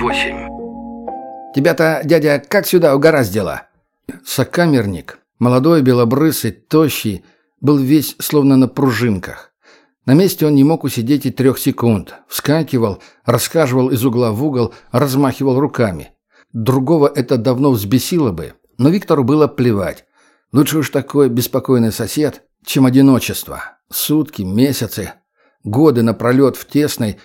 8. «Тебя-то, дядя, как сюда угораздило?» Сокамерник, молодой, белобрысый, тощий, был весь словно на пружинках. На месте он не мог усидеть и 3 секунд. Вскакивал, расхаживал из угла в угол, размахивал руками. Другого это давно взбесило бы, но Виктору было плевать. Лучше уж такой беспокойный сосед, чем одиночество. Сутки, месяцы, годы напролет в тесной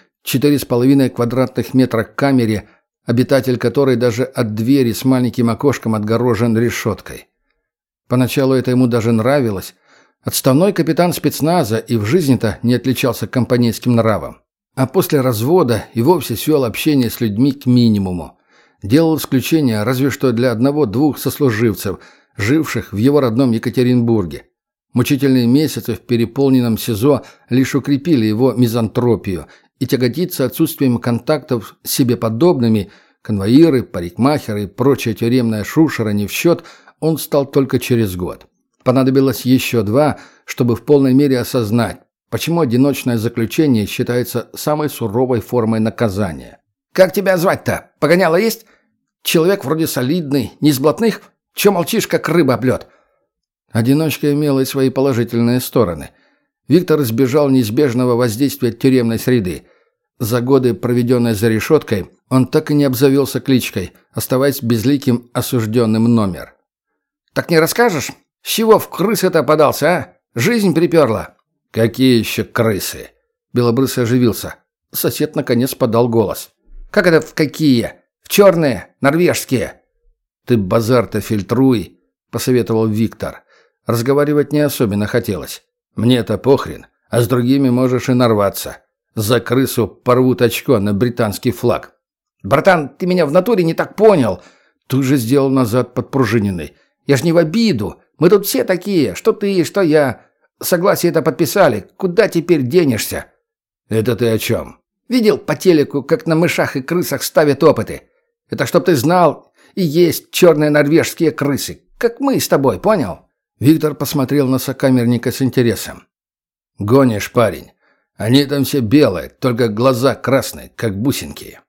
4,5 квадратных метра камере, обитатель которой даже от двери с маленьким окошком отгорожен решеткой. Поначалу это ему даже нравилось. Отставной капитан спецназа и в жизни-то не отличался компанейским нравом. А после развода и вовсе свел общение с людьми к минимуму. Делал исключение разве что для 1-2 сослуживцев, живших в его родном Екатеринбурге. Мучительные месяцы в переполненном СИЗО лишь укрепили его мизантропию, и тяготиться отсутствием контактов с себе подобными, конвоиры, парикмахеры и прочая тюремная шушера не в счет, он стал только через год. Понадобилось еще 2, чтобы в полной мере осознать, почему одиночное заключение считается самой суровой формой наказания. «Как тебя звать-то? Погоняло есть? Человек вроде солидный, не из блатных? Че молчишь, как рыба об лед?» Одиночка имела и свои положительные стороны. Виктор избежал неизбежного воздействия тюремной среды. За годы, проведенные за решеткой, он так и не обзавелся кличкой, оставаясь безликим осужденным номер. «Так не расскажешь? С чего в крысы-то подался, а? Жизнь приперла». «Какие еще крысы?» Белобрысый оживился. Сосед наконец подал голос. «Как это в какие? В черные, норвежские?» «Ты базар-то фильтруй», — посоветовал Виктор. Разговаривать не особенно хотелось. «Мне-то похрен, а с другими можешь и нарваться. За крысу порвут очко на британский флаг». «Братан, ты меня в натуре не так понял!» Тут же сделал назад подпружиненный. «Я ж не в обиду. Мы тут все такие, что ты, что я. Согласие это подписали. Куда теперь денешься?» «Это ты о чем?» «Видел по телеку, как на мышах и крысах ставят опыты. Это чтоб ты знал, и есть черные норвежские крысы. Как мы с тобой, понял?» Виктор посмотрел на сокамерника с интересом. «Гонишь, парень. Они там все белые, только глаза красные, как бусинки».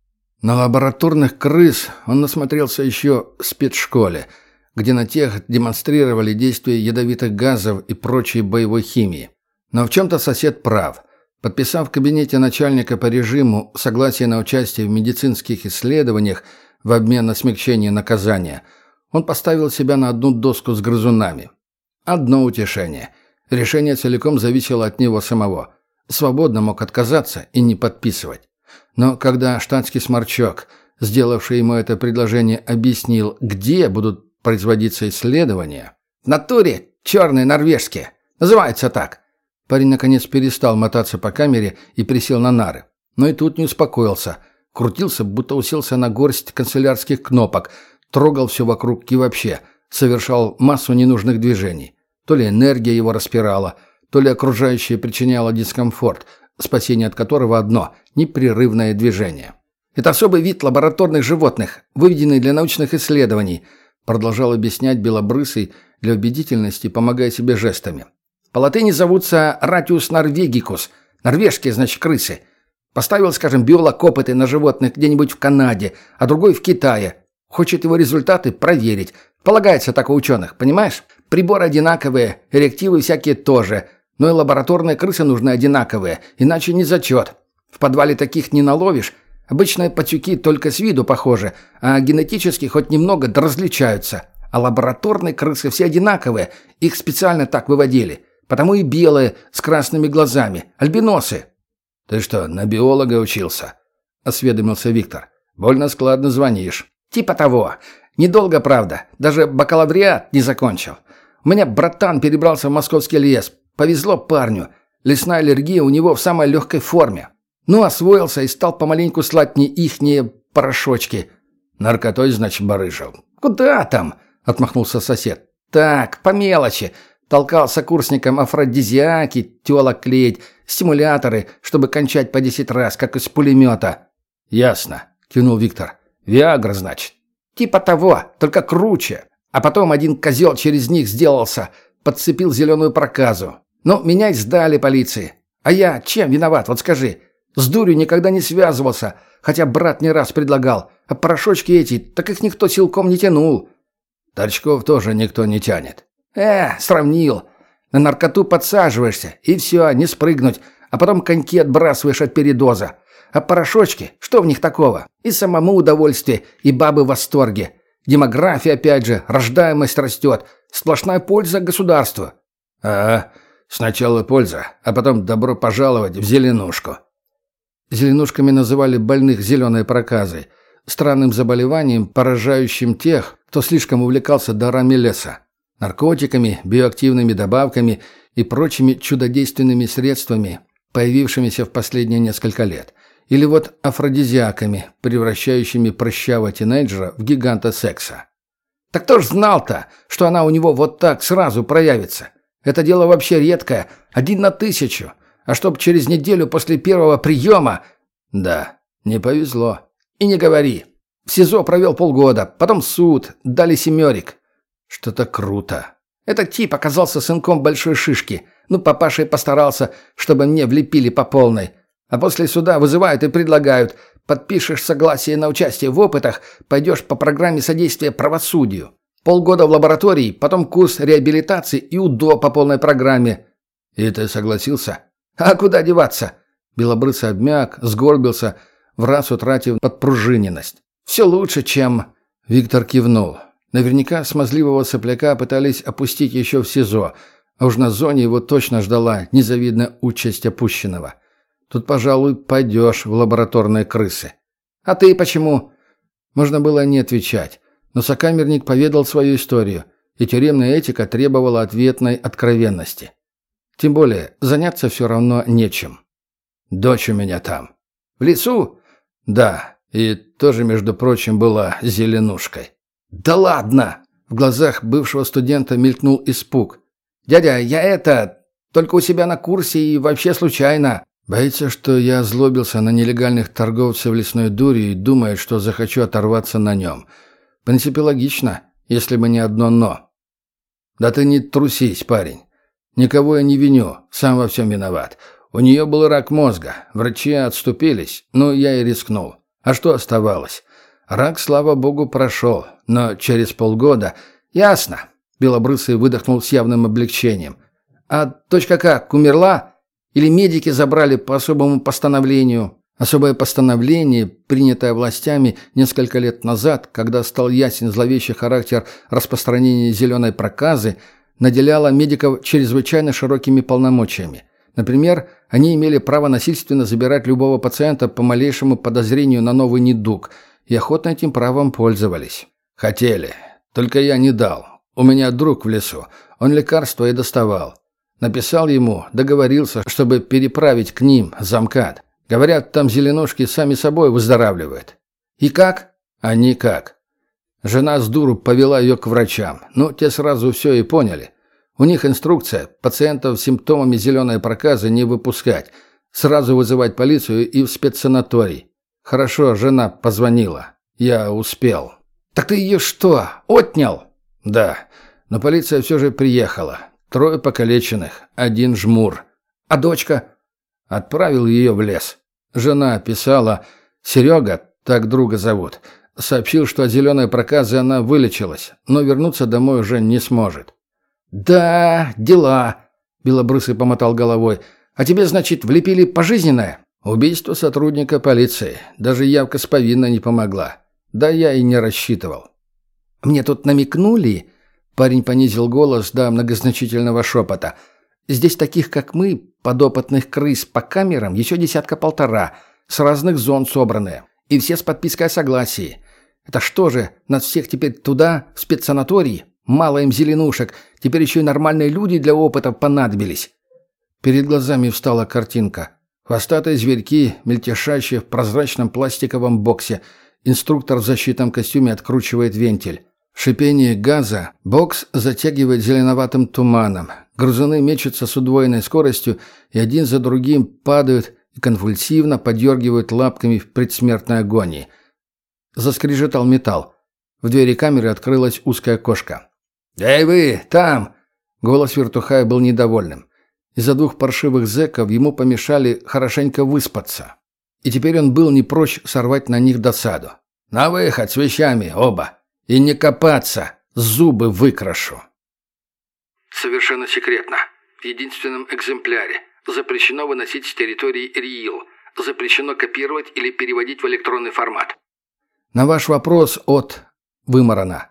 На лабораторных крыс он насмотрелся еще в спецшколе, где на тех демонстрировали действие ядовитых газов и прочей боевой химии. Но в чем-то сосед прав. Подписав в кабинете начальника по режиму согласие на участие в медицинских исследованиях в обмен на смягчение наказания, он поставил себя на одну доску с грызунами. Одно утешение. Решение целиком зависело от него самого. Свободно мог отказаться и не подписывать. Но когда штатский сморчок, сделавший ему это предложение, объяснил, где будут производиться исследования... «В натуре черные норвежские. Называется так». Парень наконец перестал мотаться по камере и присел на нары. Но и тут не успокоился. Крутился, будто уселся на горсть канцелярских кнопок, трогал все вокруг и вообще, совершал массу ненужных движений. То ли энергия его распирала, то ли окружающее причиняло дискомфорт, спасение от которого одно – непрерывное движение. «Это особый вид лабораторных животных, выведенный для научных исследований», продолжал объяснять Белобрысый для убедительности, помогая себе жестами. «По латыни зовутся ратиус норвегикус, норвежские, значит, крысы. Поставил, скажем, биолог опыты на животных где-нибудь в Канаде, а другой в Китае. Хочет его результаты проверить. Полагается так у ученых, понимаешь? Приборы одинаковые, реактивы всякие тоже. Но и лабораторные крысы нужны одинаковые, иначе не зачет. В подвале таких не наловишь. Обычные пацюки только с виду похожи, а генетически хоть немного да различаются. А лабораторные крысы все одинаковые, их специально так выводили. Потому и белые, с красными глазами, альбиносы». «Ты что, на биолога учился?» — осведомился Виктор. «Больно складно звонишь». «Типа того. Недолго, правда. Даже бакалавриат не закончил. У меня братан перебрался в московский лес. Повезло парню. Лесная аллергия у него в самой легкой форме. Ну, освоился и стал помаленьку слать мне ихние порошочки». «Наркотой, значит, барыжил?» «Куда там?» — отмахнулся сосед. «Так, по мелочи. Толкал сокурсникам афродизиаки, тёлок клеить, стимуляторы, чтобы кончать по 10 раз, как из пулемета». «Ясно», — кивнул Виктор. «Виагра, значит?» «Типа того, только круче. А потом один козел через них сделался, подцепил зеленую проказу. Ну, меня и сдали полиции. А я чем виноват, вот скажи? С дурью никогда не связывался, хотя брат не раз предлагал. А порошочки эти, так их никто силком не тянул. Торчков тоже никто не тянет. Сравнил. На наркоту подсаживаешься, и все, не спрыгнуть, а потом коньки отбрасываешь от передоза. А порошочки, что в них такого? И самому удовольствие, и бабы в восторге. Демография, опять же, рождаемость растет. Сплошная польза государству. Сначала польза, а потом добро пожаловать в зеленушку. Зеленушками называли больных зеленой проказой, странным заболеванием, поражающим тех, кто слишком увлекался дарами леса, наркотиками, биоактивными добавками и прочими чудодейственными средствами, появившимися в последние несколько лет. Или вот афродизиаками, превращающими прыщавого тинейджера в гиганта секса. Так кто ж знал-то, что она у него вот так сразу проявится? Это дело вообще редкое, 1 на 1000. А чтоб через неделю после первого приема... Да, не повезло. И не говори. В СИЗО провел полгода, потом суд, дали 7. Что-то круто. Этот тип оказался сынком большой шишки. Папаша и постарался, чтобы мне влепили по полной. А после суда вызывают и предлагают. Подпишешь согласие на участие в опытах, пойдешь по программе содействия правосудию. Полгода в лаборатории, потом курс реабилитации и УДО по полной программе. И ты согласился? А куда деваться? Белобрысый обмяк, сгорбился, враз утратив подпружиненность. Все лучше, чем... Виктор кивнул. Наверняка смазливого сопляка пытались опустить еще в СИЗО, а уж на зоне его точно ждала незавидная участь опущенного. Тут, пожалуй, пойдешь в лабораторные крысы. А ты почему? Можно было не отвечать, но сокамерник поведал свою историю, и тюремная этика требовала ответной откровенности. Тем более, заняться все равно нечем. Дочь у меня там. В лесу? Да, и тоже, между прочим, была зеленушкой. Да ладно! В глазах бывшего студента мелькнул испуг. Дядя, я только у себя на курсе и вообще случайно. Боится, что я озлобился на нелегальных торговцев лесной дурью и думает, что захочу оторваться на нем. В принципе, логично, если бы не одно «но». Да ты не трусись, парень. Никого я не виню, сам во всем виноват. У нее был рак мозга, врачи отступились, но я и рискнул. А что оставалось? Рак, слава богу, прошел, но через полгода... Ясно. Белобрысый выдохнул с явным облегчением. А дочка как, умерла? Или медики забрали по особому постановлению? Особое постановление, принятое властями несколько лет назад, когда стал ясен зловещий характер распространения зеленой проказы, наделяло медиков чрезвычайно широкими полномочиями. Например, они имели право насильственно забирать любого пациента по малейшему подозрению на новый недуг, и охотно этим правом пользовались. Хотели. Только я не дал. У меня друг в лесу. Он лекарства и доставал. Написал ему, договорился, чтобы переправить к ним замкат. Говорят, там зеленушки сами собой выздоравливают. И как? А никак. Жена с дуру повела ее к врачам. Те сразу все и поняли. У них инструкция пациентов с симптомами зеленой проказы не выпускать. Сразу вызывать полицию и в спецсанаторий. Хорошо, жена позвонила. Я успел. Так ты ее что, отнял? Да, но полиция все же приехала. 3 покалеченных, 1 жмур. А дочка? Отправил ее в лес. Жена писала, Серега, так друга зовут, сообщил, что от зеленой проказы она вылечилась, но вернуться домой уже не сможет. «Да, дела», — Белобрысый помотал головой. «А тебе, значит, влепили пожизненное?» «Убийство сотрудника полиции. Даже явка с повинной не помогла. Да я и не рассчитывал». «Мне тут намекнули...» Парень понизил голос до многозначительного шепота. «Здесь таких, как мы, подопытных крыс по камерам, еще 1,5 с разных зон собранные. И все с подпиской о согласии. Это что же, нас всех теперь туда, в спецсанаторий? Мало им зеленушек, теперь еще и нормальные люди для опытов понадобились». Перед глазами встала картинка. Хвостатые зверьки, мельтешащие в прозрачном пластиковом боксе. Инструктор в защитном костюме откручивает вентиль. Шипение газа. Бокс затягивает зеленоватым туманом. Грызуны мечутся с удвоенной скоростью и один за другим падают и конвульсивно подергивают лапками в предсмертной агонии. Заскрежетал металл. В двери камеры открылось узкое окошко. «Эй вы, там!» Голос вертухая был недовольным. Из-за 2 паршивых зэков ему помешали хорошенько выспаться. и теперь он был не прочь сорвать на них досаду. «На выход с вещами, оба! И не копаться! Зубы выкрашу!» «Совершенно секретно. В единственном экземпляре. Запрещено выносить с территории РИИЛ. Запрещено копировать или переводить в электронный формат». На ваш вопрос от Вымарана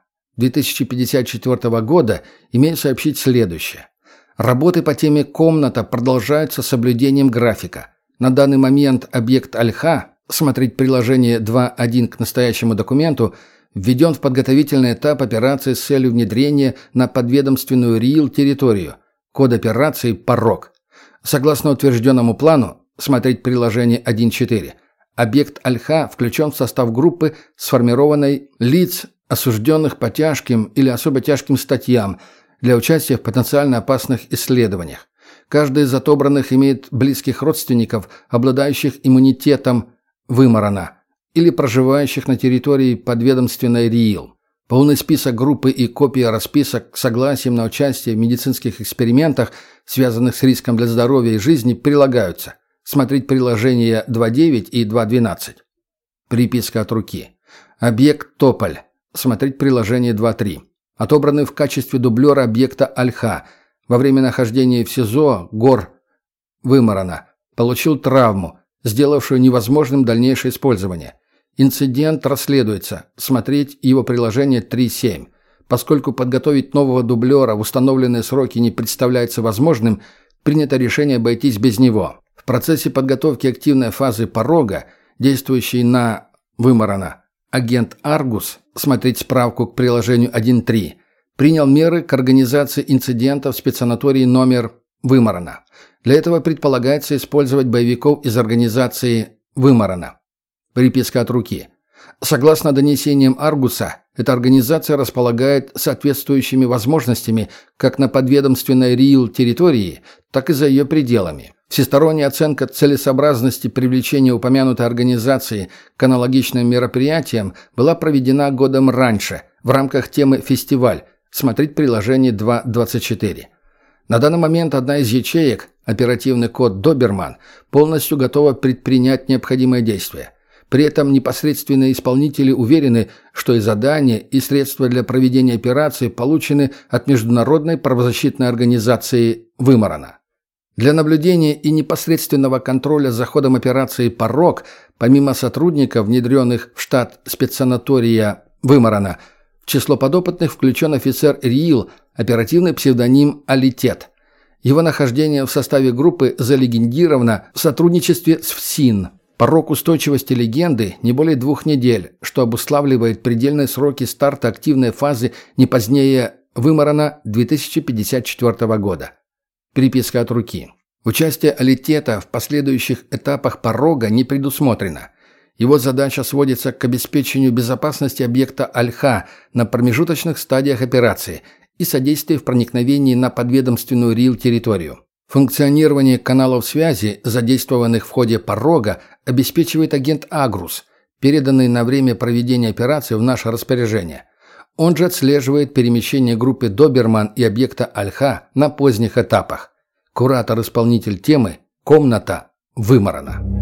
2054 года имею сообщить следующее. Работы по теме «Комната» продолжаются с соблюдением графика. На данный момент объект Альха, смотреть приложение 2.1 к настоящему документу, введен в подготовительный этап операции с целью внедрения на подведомственную РИИЛ территорию. Код операции «Порог». Согласно утвержденному плану, смотреть приложение 1.4, объект Альха включен в состав группы, сформированной лиц, осужденных по тяжким или особо тяжким статьям, для участия в потенциально опасных исследованиях. Каждый из отобранных имеет близких родственников, обладающих иммунитетом Вымарана или проживающих на территории подведомственной РИИЛ. Полный список группы и копия расписок с согласием на участие в медицинских экспериментах, связанных с риском для здоровья и жизни, прилагаются. Смотреть приложения 2.9 и 2.12. Приписка от руки. Объект Тополь. Смотреть приложение 2.3. Отобраны в качестве дублера объекта Альха. Во время нахождения в СИЗО Гор Вымарана получил травму, сделавшую невозможным дальнейшее использование. Инцидент расследуется. Смотреть его приложение 3.7. Поскольку подготовить нового дублера в установленные сроки не представляется возможным, принято решение обойтись без него. В процессе подготовки активной фазы порога, действующей на Вымарана, агент Аргус, смотреть справку к приложению 1.3, принял меры к организации инцидента в спецсанатории номер Вымарана. Для этого предполагается использовать боевиков из организации Вымарана. Приписка от руки. Согласно донесениям Аргуса, эта организация располагает соответствующими возможностями как на подведомственной РИИЛ территории, так и за ее пределами. Всесторонняя оценка целесообразности привлечения упомянутой организации к аналогичным мероприятиям была проведена годом раньше в рамках темы «Фестиваль». Смотреть приложение 2.24. На данный момент одна из ячеек, оперативный код «Доберман», полностью готова предпринять необходимые действия. При этом непосредственные исполнители уверены, что и задания, и средства для проведения операции получены от международной правозащитной организации Вымарана. Для наблюдения и непосредственного контроля за ходом операции «Порог», помимо сотрудников, внедренных в штат спецсанатория Вымарана, в число подопытных включен офицер РИИЛ, оперативный псевдоним «Алитет». Его нахождение в составе группы залегендировано в сотрудничестве с ФСИН. Порог устойчивости легенды не более 2 недель, что обуславливает предельные сроки старта активной фазы не позднее Вымарана 2054 года. Переписка от руки. Участие Алитета в последующих этапах порога не предусмотрено. Его задача сводится к обеспечению безопасности объекта Альха на промежуточных стадиях операции и содействию в проникновении на подведомственную РИИЛ территорию. Функционирование каналов связи, задействованных в ходе порога, обеспечивает агент Агрус, переданный на время проведения операции в наше распоряжение. Он же отслеживает перемещение группы Доберман и объекта Альха на поздних этапах. Куратор-исполнитель темы «Комната» Вымарана.